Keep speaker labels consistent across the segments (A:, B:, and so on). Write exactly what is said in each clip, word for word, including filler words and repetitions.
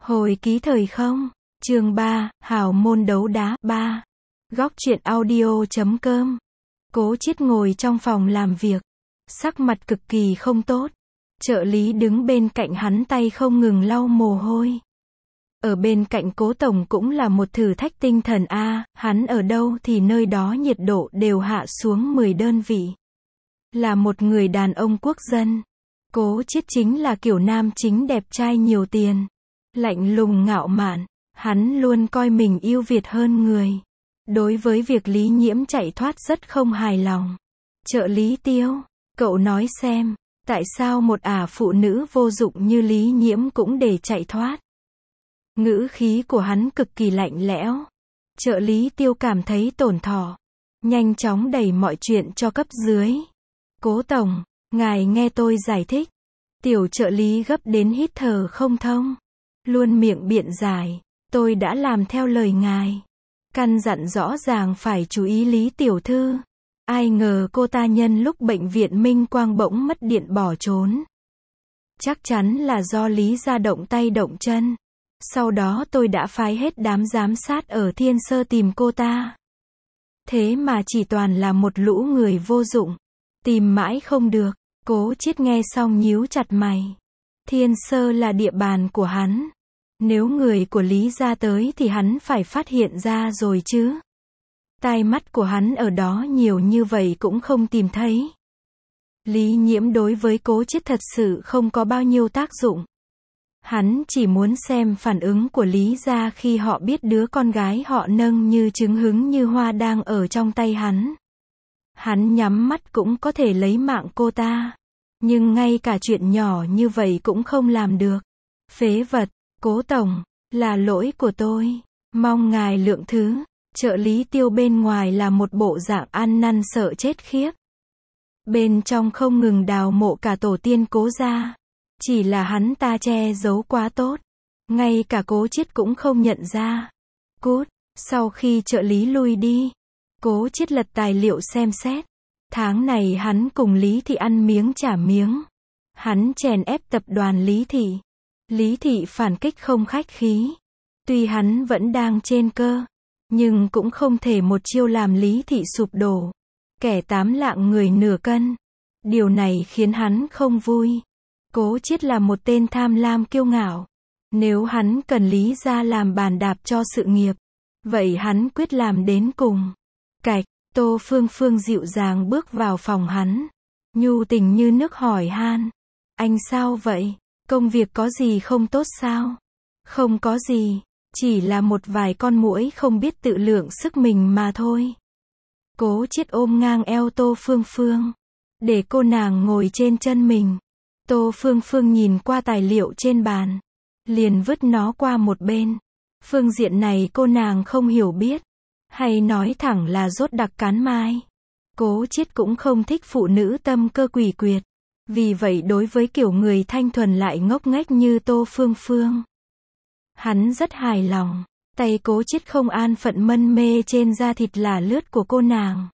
A: Hồi ký thời không, chương ba, hào môn đấu đá, ba. Góc truyện audio chấm com. Cố Chiết ngồi trong phòng làm việc, sắc mặt cực kỳ không tốt. Trợ lý đứng bên cạnh hắn tay không ngừng lau mồ hôi. Ở bên cạnh Cố tổng cũng là một thử thách tinh thần a, hắn ở đâu thì nơi đó nhiệt độ đều hạ xuống mười đơn vị. Là một người đàn ông quốc dân, Cố Chiết chính là kiểu nam chính đẹp trai nhiều tiền, lạnh lùng ngạo mạn, hắn luôn coi mình ưu việt hơn người. Đối với việc Lý Nhiễm chạy thoát rất không hài lòng. Trợ lý Tiêu, cậu nói xem, tại sao một ả phụ nữ vô dụng như Lý Nhiễm cũng để chạy thoát? Ngữ khí của hắn cực kỳ lạnh lẽo. Trợ lý Tiêu cảm thấy tổn thọ, nhanh chóng đẩy mọi chuyện cho cấp dưới. Cố tổng, ngài nghe tôi giải thích. Tiểu trợ lý gấp đến hít thở không thông, luôn miệng biện giải, tôi đã làm theo lời ngài. Căn dặn rõ ràng phải chú ý Lý tiểu thư. Ai ngờ cô ta nhân lúc bệnh viện Minh Quang bỗng mất điện bỏ trốn. Chắc chắn là do Lý gia động tay động chân. Sau đó tôi đã phái hết đám giám sát ở Thiên Sơ tìm cô ta. Thế mà chỉ toàn là một lũ người vô dụng. Tìm mãi không được. Cố Chiết nghe xong nhíu chặt mày. Thiên Sơ là địa bàn của hắn. Nếu người của Lý gia tới thì hắn phải phát hiện ra rồi chứ. Tai mắt của hắn ở đó nhiều như vậy cũng không tìm thấy. Lý Nhiễm đối với Cố Chiết thật sự không có bao nhiêu tác dụng. Hắn chỉ muốn xem phản ứng của Lý gia khi họ biết đứa con gái họ nâng như trứng hứng như hoa đang ở trong tay hắn. Hắn nhắm mắt cũng có thể lấy mạng cô ta. Nhưng ngay cả chuyện nhỏ như vậy cũng không làm được. Phế vật, Cố tổng, là lỗi của tôi. Mong ngài lượng thứ. Trợ lý Tiêu bên ngoài là một bộ dạng ăn năn sợ chết khiếp. Bên trong không ngừng đào mộ cả tổ tiên Cố gia. Chỉ là hắn ta che giấu quá tốt. Ngay cả Cố Chiết cũng không nhận ra. Cút, sau khi trợ lý lui đi, Cố Chiết lật tài liệu xem xét. Tháng này hắn cùng Lý Thị ăn miếng trả miếng. Hắn chèn ép tập đoàn Lý Thị. Lý Thị phản kích không khách khí. Tuy hắn vẫn đang trên cơ, nhưng cũng không thể một chiêu làm Lý Thị sụp đổ. Kẻ tám lạng người nửa cân. Điều này khiến hắn không vui. Cố Chiết là một tên tham lam kiêu ngạo. Nếu hắn cần Lý gia làm bàn đạp cho sự nghiệp, vậy hắn quyết làm đến cùng. Cạch, Tô Phương Phương dịu dàng bước vào phòng hắn. Nhu tình như nước hỏi han. Anh sao vậy? Công việc có gì không tốt sao? Không có gì, chỉ là một vài con muỗi không biết tự lượng sức mình mà thôi. Cố Chiết ôm ngang eo Tô Phương Phương, để cô nàng ngồi trên chân mình. Tô Phương Phương nhìn qua tài liệu trên bàn, liền vứt nó qua một bên. Phương diện này cô nàng không hiểu biết, hay nói thẳng là rốt đặc cán mai. Cố Chiết cũng không thích phụ nữ tâm cơ quỷ quyệt. Vì vậy đối với kiểu người thanh thuần lại ngốc nghếch như Tô Phương Phương, hắn rất hài lòng. Tay Cố Chiết không an phận mân mê trên da thịt là lướt của cô nàng.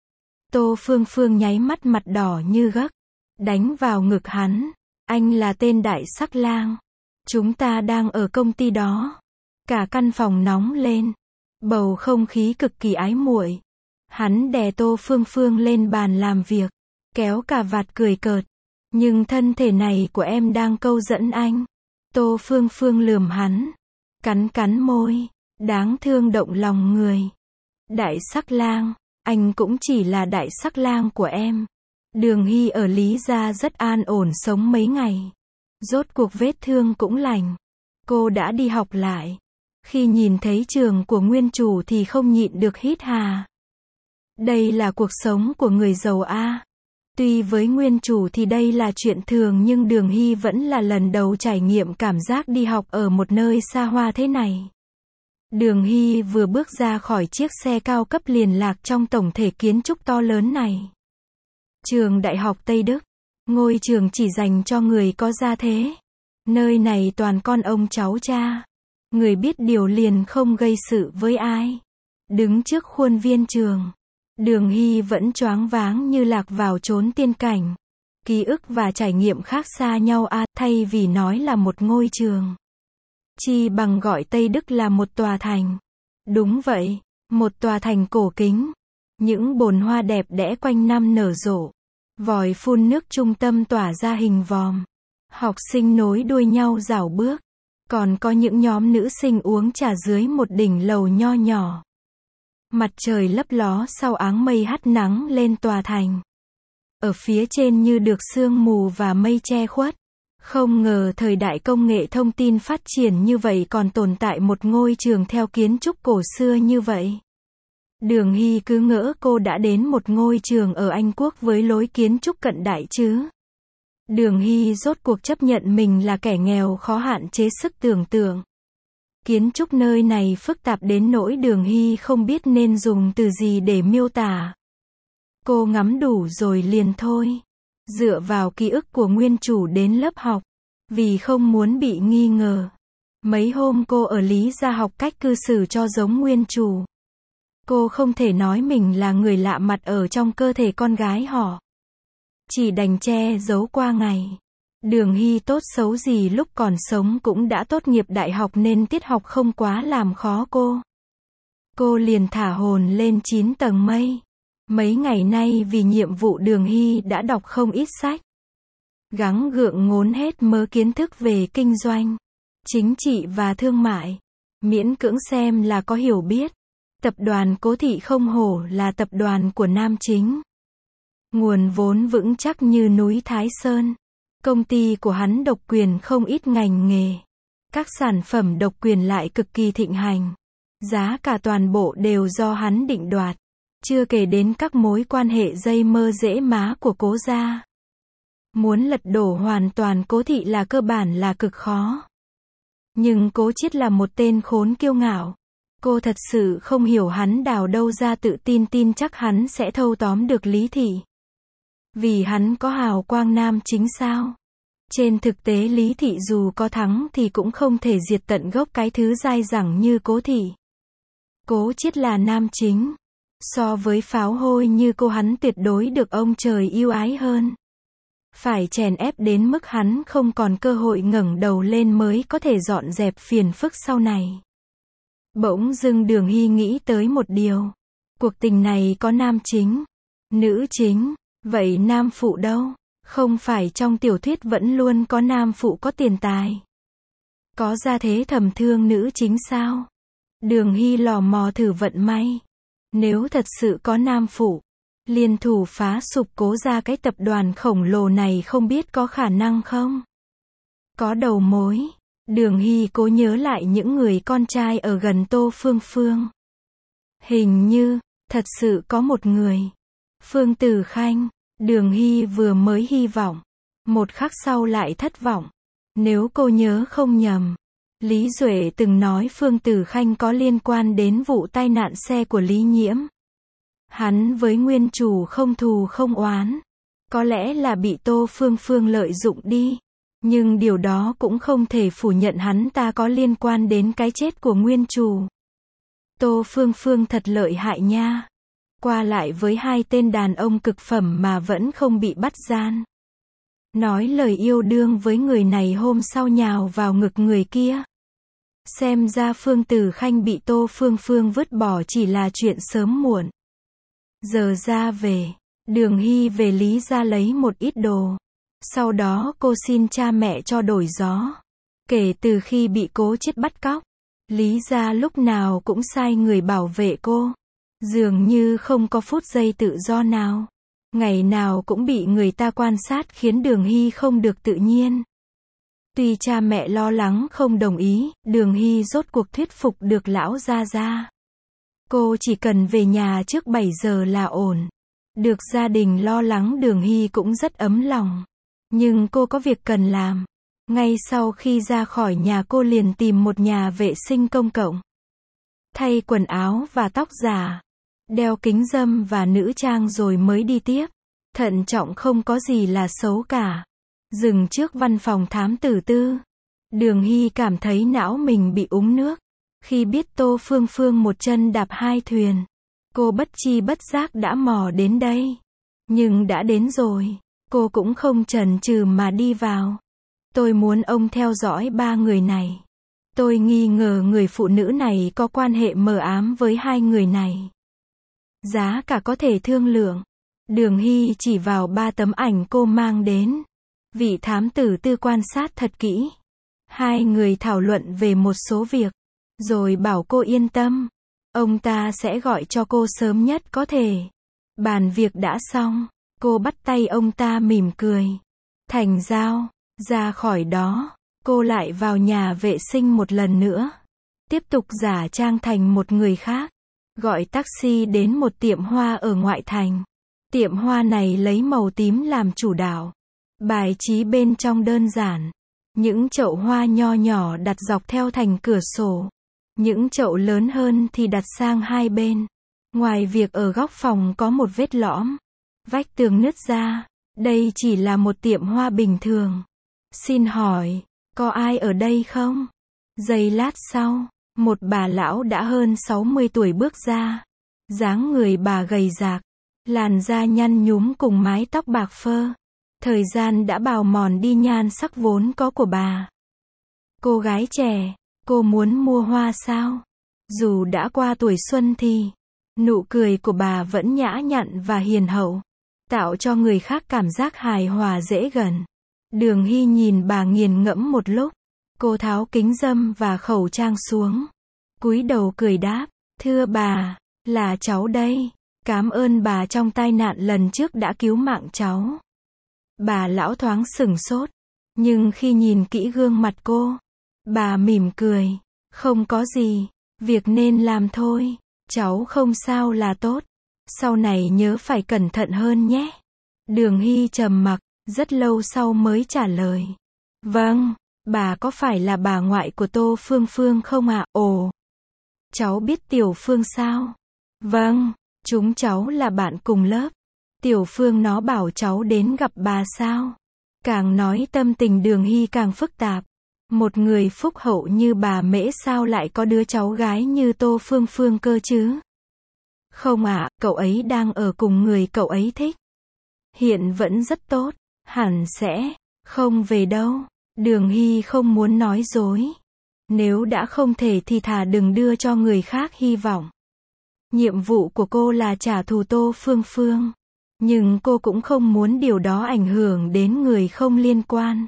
A: Tô Phương Phương nháy mắt mặt đỏ như gấc, đánh vào ngực hắn. Anh là tên đại sắc lang. Chúng ta đang ở công ty đó. Cả căn phòng nóng lên. Bầu không khí cực kỳ ái muội. Hắn đè Tô Phương Phương lên bàn làm việc, kéo cà vạt cười cợt. Nhưng thân thể này của em đang câu dẫn anh. Tô Phương Phương lườm hắn, cắn cắn môi, đáng thương động lòng người. Đại sắc lang, anh cũng chỉ là đại sắc lang của em. Đường Hy ở Lý gia rất an ổn sống mấy ngày. Rốt cuộc vết thương cũng lành. Cô đã đi học lại. Khi nhìn thấy trường của nguyên chủ thì không nhịn được hít hà. Đây là cuộc sống của người giàu a. Tuy với nguyên chủ thì đây là chuyện thường nhưng Đường Hy vẫn là lần đầu trải nghiệm cảm giác đi học ở một nơi xa hoa thế này. Đường Hy vừa bước ra khỏi chiếc xe cao cấp liền lạc trong tổng thể kiến trúc to lớn này. Trường Đại học Tây Đức. Ngôi trường chỉ dành cho người có gia thế. Nơi này toàn con ông cháu cha. Người biết điều liền không gây sự với ai. Đứng trước khuôn viên trường, Đường Hy vẫn choáng váng như lạc vào chốn tiên cảnh. Ký ức và trải nghiệm khác xa nhau a, thay vì nói là một ngôi trường. Chi bằng gọi Tây Đức là một tòa thành. Đúng vậy, một tòa thành cổ kính. Những bồn hoa đẹp đẽ quanh năm nở rộ. Vòi phun nước trung tâm tỏa ra hình vòm. Học sinh nối đuôi nhau rảo bước. Còn có những nhóm nữ sinh uống trà dưới một đỉnh lầu nho nhỏ. Mặt trời lấp ló sau áng mây hắt nắng lên tòa thành. Ở phía trên như được sương mù và mây che khuất. Không ngờ thời đại công nghệ thông tin phát triển như vậy còn tồn tại một ngôi trường theo kiến trúc cổ xưa như vậy. Đường Hy cứ ngỡ cô đã đến một ngôi trường ở Anh Quốc với lối kiến trúc cận đại chứ. Đường Hy rốt cuộc chấp nhận mình là kẻ nghèo khó hạn chế sức tưởng tượng. Kiến trúc nơi này phức tạp đến nỗi Đường Hy không biết nên dùng từ gì để miêu tả. Cô ngắm đủ rồi liền thôi. Dựa vào ký ức của nguyên chủ đến lớp học. Vì không muốn bị nghi ngờ. Mấy hôm cô ở Lý Gia học cách cư xử cho giống nguyên chủ. Cô không thể nói mình là người lạ mặt ở trong cơ thể con gái họ. Chỉ đành che giấu qua ngày. Đường Hy tốt xấu gì lúc còn sống cũng đã tốt nghiệp đại học nên tiết học không quá làm khó cô. Cô liền thả hồn lên chín tầng mây. Mấy ngày nay vì nhiệm vụ Đường Hy đã đọc không ít sách. Gắng gượng ngốn hết mớ kiến thức về kinh doanh, chính trị và thương mại. Miễn cưỡng xem là có hiểu biết. Tập đoàn Cố Thị không hổ là tập đoàn của nam chính. Nguồn vốn vững chắc như núi Thái Sơn. Công ty của hắn độc quyền không ít ngành nghề. Các sản phẩm độc quyền lại cực kỳ thịnh hành. Giá cả toàn bộ đều do hắn định đoạt. Chưa kể đến các mối quan hệ dây mơ dễ má của Cố gia. Muốn lật đổ hoàn toàn Cố Thị là cơ bản là cực khó. Nhưng Cố Chiết là một tên khốn kiêu ngạo. Cô thật sự không hiểu hắn đào đâu ra tự tin tin chắc hắn sẽ thâu tóm được Lý Thị. Vì hắn có hào quang nam chính sao? Trên thực tế Lý Thị dù có thắng thì cũng không thể diệt tận gốc cái thứ dai dẳng như Cố Thị. Cố Chiết là nam chính. So với pháo hôi như cô hắn tuyệt đối được ông trời yêu ái hơn. Phải chèn ép đến mức hắn không còn cơ hội ngẩng đầu lên mới có thể dọn dẹp phiền phức sau này. Bỗng dưng Đường Hy nghĩ tới một điều. Cuộc tình này có nam chính, nữ chính, vậy nam phụ đâu? Không phải trong tiểu thuyết vẫn luôn có nam phụ có tiền tài. Có gia thế thầm thương nữ chính sao? Đường Hy lò mò thử vận may. Nếu thật sự có nam phụ, liên thủ phá sụp Cố gia cái tập đoàn khổng lồ này không biết có khả năng không? Có đầu mối. Đường Hy cố nhớ lại những người con trai ở gần Tô Phương Phương. Hình như, thật sự có một người. Phương Tử Khanh. Đường Hy vừa mới hy vọng. Một khắc sau lại thất vọng. Nếu cô nhớ không nhầm. Lý Duệ từng nói Phương Tử Khanh có liên quan đến vụ tai nạn xe của Lý Nhiễm. Hắn với nguyên chủ không thù không oán. Có lẽ là bị Tô Phương Phương lợi dụng đi. Nhưng điều đó cũng không thể phủ nhận hắn ta có liên quan đến cái chết của nguyên chủ. Tô Phương Phương thật lợi hại nha. Qua lại với hai tên đàn ông cực phẩm mà vẫn không bị bắt gian. Nói lời yêu đương với người này hôm sau nhào vào ngực người kia. Xem ra Phương Tử Khanh bị Tô Phương Phương vứt bỏ chỉ là chuyện sớm muộn. Giờ ra về, Đường Hy về Lý gia lấy một ít đồ. Sau đó cô xin cha mẹ cho đổi gió. Kể từ khi bị Cố Chiết bắt cóc, Lý gia lúc nào cũng sai người bảo vệ cô. Dường như không có phút giây tự do nào. Ngày nào cũng bị người ta quan sát khiến Đường Hy không được tự nhiên. Tuy cha mẹ lo lắng không đồng ý, Đường Hy rốt cuộc thuyết phục được lão gia gia. Cô chỉ cần về nhà trước bảy giờ là ổn. Được gia đình lo lắng Đường Hy cũng rất ấm lòng. Nhưng cô có việc cần làm. Ngay sau khi ra khỏi nhà cô liền tìm một nhà vệ sinh công cộng. Thay quần áo và tóc giả. Đeo kính râm và nữ trang rồi mới đi tiếp. Thận trọng không có gì là xấu cả. Dừng trước văn phòng thám tử tư. Đường Hy cảm thấy não mình bị úng nước. Khi biết Tô Phương Phương một chân đạp hai thuyền. Cô bất chi bất giác đã mò đến đây. Nhưng đã đến rồi. Cô cũng không chần chừ mà đi vào. Tôi muốn ông theo dõi ba người này. Tôi nghi ngờ người phụ nữ này có quan hệ mờ ám với hai người này. Giá cả có thể thương lượng. Đường Hy chỉ vào ba tấm ảnh cô mang đến. Vị thám tử tư quan sát thật kỹ. Hai người thảo luận về một số việc. Rồi bảo cô yên tâm. Ông ta sẽ gọi cho cô sớm nhất có thể. Bàn việc đã xong. Cô bắt tay ông ta mỉm cười. Thành giao. Ra khỏi đó. Cô lại vào nhà vệ sinh một lần nữa. Tiếp tục giả trang thành một người khác. Gọi taxi đến một tiệm hoa ở ngoại thành. Tiệm hoa này lấy màu tím làm chủ đạo. Bài trí bên trong đơn giản. Những chậu hoa nho nhỏ đặt dọc theo thành cửa sổ. Những chậu lớn hơn thì đặt sang hai bên. Ngoài việc ở góc phòng có một vết lõm, vách tường nứt ra, đây chỉ là một tiệm hoa bình thường. Xin hỏi, có ai ở đây không? Giây lát sau, một bà lão đã hơn sáu mươi tuổi bước ra. Dáng người bà gầy rạc, làn da nhăn nhúm cùng mái tóc bạc phơ. Thời gian đã bào mòn đi nhan sắc vốn có của bà. Cô gái trẻ, cô muốn mua hoa sao? Dù đã qua tuổi xuân thì, nụ cười của bà vẫn nhã nhặn và hiền hậu, tạo cho người khác cảm giác hài hòa dễ gần. Đường Hy nhìn bà nghiền ngẫm một lúc, cô tháo kính râm và khẩu trang xuống, cúi đầu cười đáp, thưa bà, là cháu đây, cảm ơn bà trong tai nạn lần trước đã cứu mạng cháu. Bà lão thoáng sửng sốt, nhưng khi nhìn kỹ gương mặt cô, bà mỉm cười, không có gì, việc nên làm thôi, cháu không sao là tốt, sau này nhớ phải cẩn thận hơn nhé. Đường Hy trầm mặc, rất lâu sau mới trả lời. Vâng, bà có phải là bà ngoại của Tô Phương Phương không ạ? À? Ồ, cháu biết Tiểu Phương sao? Vâng, chúng cháu là bạn cùng lớp. Tiểu Phương nó bảo cháu đến gặp bà sao? Càng nói tâm tình Đường Hy càng phức tạp. Một người phúc hậu như bà Mễ sao lại có đứa cháu gái như Tô Phương Phương cơ chứ? Không ạ, à, cậu ấy đang ở cùng người cậu ấy thích. Hiện vẫn rất tốt, hẳn sẽ không về đâu. Đường Hy không muốn nói dối. Nếu đã không thể thì thà đừng đưa cho người khác hy vọng. Nhiệm vụ của cô là trả thù Tô Phương Phương. Nhưng cô cũng không muốn điều đó ảnh hưởng đến người không liên quan.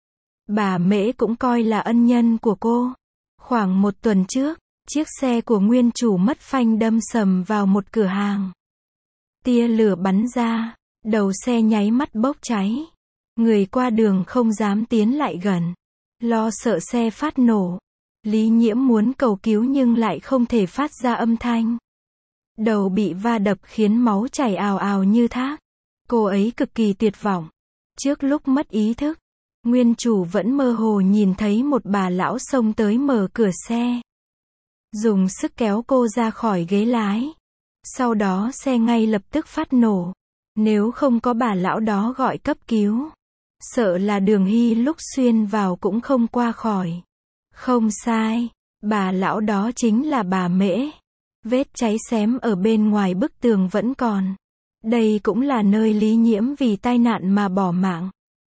A: Bà Mễ cũng coi là ân nhân của cô. Khoảng một tuần trước, chiếc xe của nguyên chủ mất phanh đâm sầm vào một cửa hàng. Tia lửa bắn ra, đầu xe nháy mắt bốc cháy. Người qua đường không dám tiến lại gần, lo sợ xe phát nổ. Lý Nhiễm muốn cầu cứu nhưng lại không thể phát ra âm thanh. Đầu bị va đập khiến máu chảy ào ào như thác. Cô ấy cực kỳ tuyệt vọng. Trước lúc mất ý thức, nguyên chủ vẫn mơ hồ nhìn thấy một bà lão xông tới mở cửa xe. Dùng sức kéo cô ra khỏi ghế lái. Sau đó xe ngay lập tức phát nổ. Nếu không có bà lão đó gọi cấp cứu, sợ là Đường Hy lúc xuyên vào cũng không qua khỏi. Không sai, bà lão đó chính là bà Mễ. Vết cháy xém ở bên ngoài bức tường vẫn còn. Đây cũng là nơi Lý Nhiễm vì tai nạn mà bỏ mạng.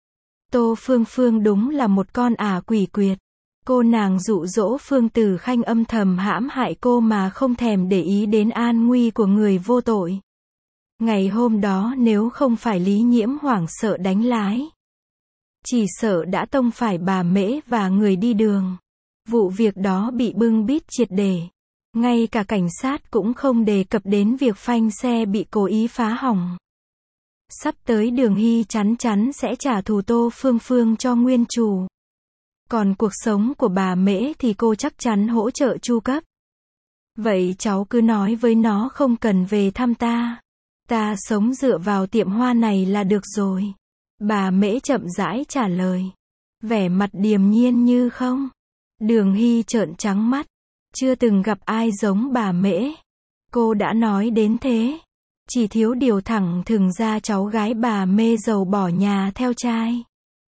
A: Tô Phương Phương đúng là một con ả quỷ quyệt. Cô nàng dụ dỗ Phương Tử Khanh âm thầm hãm hại cô mà không thèm để ý đến an nguy của người vô tội. Ngày hôm đó nếu không phải Lý Nhiễm hoảng sợ đánh lái, chỉ sợ đã tông phải bà Mễ và người đi đường. Vụ việc đó bị bưng bít triệt để. Ngay cả cảnh sát cũng không đề cập đến việc phanh xe bị cố ý phá hỏng. Sắp tới Đường Hy chắn chắn sẽ trả thù Tô Phương Phương cho nguyên chủ. Còn cuộc sống của bà Mễ thì cô chắc chắn hỗ trợ chu cấp. Vậy cháu cứ nói với nó không cần về thăm ta. Ta sống dựa vào tiệm hoa này là được rồi. Bà Mễ chậm rãi trả lời. Vẻ mặt điềm nhiên như không. Đường Hy trợn trắng mắt. Chưa từng gặp ai giống bà Mễ. Cô đã nói đến thế. Chỉ thiếu điều thẳng thừng ra cháu gái bà mê dầu bỏ nhà theo trai.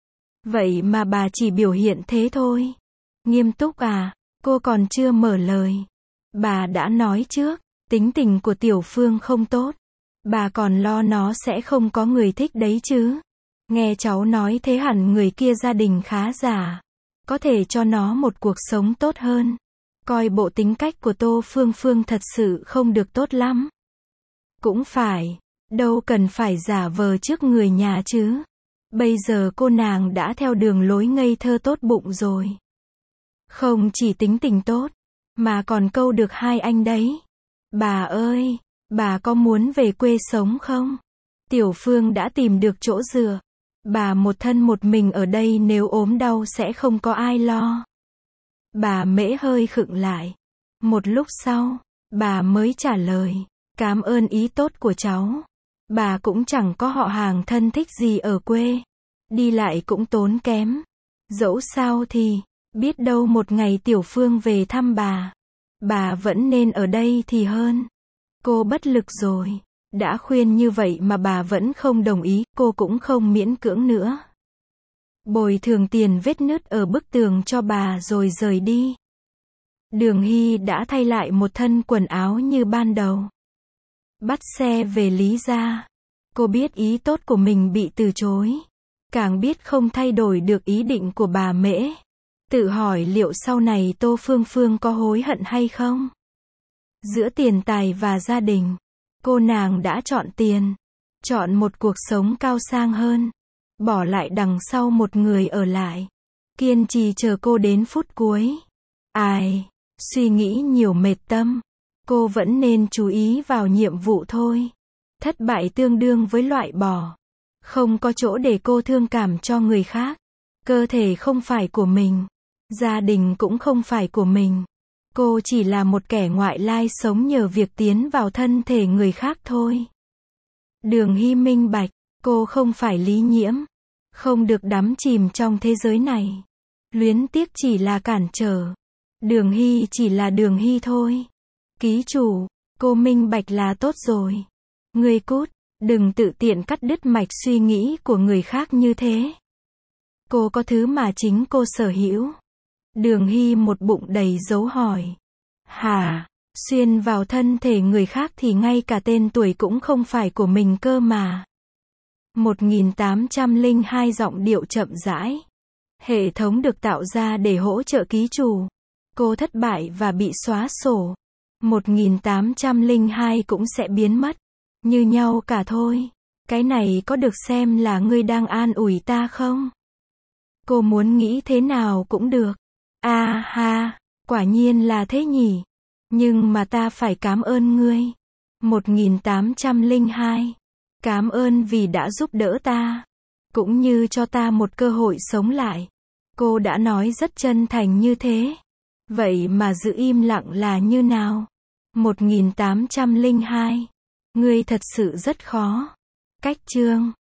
A: Vậy mà bà chỉ biểu hiện thế thôi. Nghiêm túc à? Cô còn chưa mở lời. Bà đã nói trước, tính tình của Tiểu Phương không tốt. Bà còn lo nó sẽ không có người thích đấy chứ. Nghe cháu nói thế hẳn người kia gia đình khá giả. có thể cho nó một cuộc sống tốt hơn. Coi bộ tính cách của Tô Phương Phương thật sự không được tốt lắm. Cũng phải, đâu cần phải giả vờ trước người nhà chứ. Bây giờ cô nàng đã theo đường lối ngây thơ tốt bụng rồi. Không chỉ tính tình tốt, mà còn câu được hai anh đấy. Bà ơi, bà có muốn về quê sống không? Tiểu Phương đã tìm được chỗ dựa. Bà một thân một mình ở đây nếu ốm đau sẽ không có ai lo. Bà Mễ hơi khựng lại. Một lúc sau, bà mới trả lời, cảm ơn ý tốt của cháu. Bà cũng chẳng có họ hàng thân thích gì ở quê. Đi lại cũng tốn kém. Dẫu sao thì, biết đâu một ngày Tiểu Phương về thăm bà. Bà vẫn nên ở đây thì hơn. Cô bất lực rồi. Đã khuyên như vậy mà bà vẫn không đồng ý, cô cũng không miễn cưỡng nữa. Bồi thường tiền vết nứt ở bức tường cho bà rồi rời đi. Đường Hy đã thay lại một thân quần áo như ban đầu. Bắt xe về Lý gia. Cô biết ý tốt của mình bị từ chối. Càng biết không thay đổi được ý định của bà Mễ. Tự hỏi liệu sau này Tô Phương Phương có hối hận hay không? Giữa tiền tài và gia đình, cô nàng đã chọn tiền. Chọn một cuộc sống cao sang hơn. Bỏ lại đằng sau một người ở lại. Kiên trì chờ cô đến phút cuối. Ai, suy nghĩ nhiều mệt tâm. Cô vẫn nên chú ý vào nhiệm vụ thôi. Thất bại tương đương với loại bỏ. Không có chỗ để cô thương cảm cho người khác. Cơ thể không phải của mình. Gia đình cũng không phải của mình. Cô chỉ là một kẻ ngoại lai sống nhờ việc tiến vào thân thể người khác thôi. Đường Hy minh bạch, cô không phải Lý Nhiễm. Không được đắm chìm trong thế giới này. Luyến tiếc chỉ là cản trở. Đường Hy chỉ là Đường Hy thôi. Ký chủ, cô minh bạch là tốt rồi. Ngươi cút, đừng tự tiện cắt đứt mạch suy nghĩ của người khác như thế. Cô có thứ mà chính cô sở hữu. Đường Hy một bụng đầy dấu hỏi. Hả? Xuyên vào thân thể người khác thì ngay cả tên tuổi cũng không phải của mình cơ mà. một nghìn tám trăm lẻ hai giọng điệu chậm rãi. Hệ thống được tạo ra để hỗ trợ ký chủ. Cô thất bại và bị xóa sổ. một nghìn tám trăm lẻ hai cũng sẽ biến mất. Như nhau cả thôi. Cái này có được xem là ngươi đang an ủi ta không? Cô muốn nghĩ thế nào cũng được. À ha, quả nhiên là thế nhỉ. Nhưng mà ta phải cảm ơn ngươi. một nghìn tám trăm lẻ hai. Cảm ơn vì đã giúp đỡ ta. Cũng như cho ta một cơ hội sống lại. Cô đã nói rất chân thành như thế. Vậy mà giữ im lặng là như nào? một nghìn tám trăm lẻ hai. Ngươi thật sự rất khó. Cách chương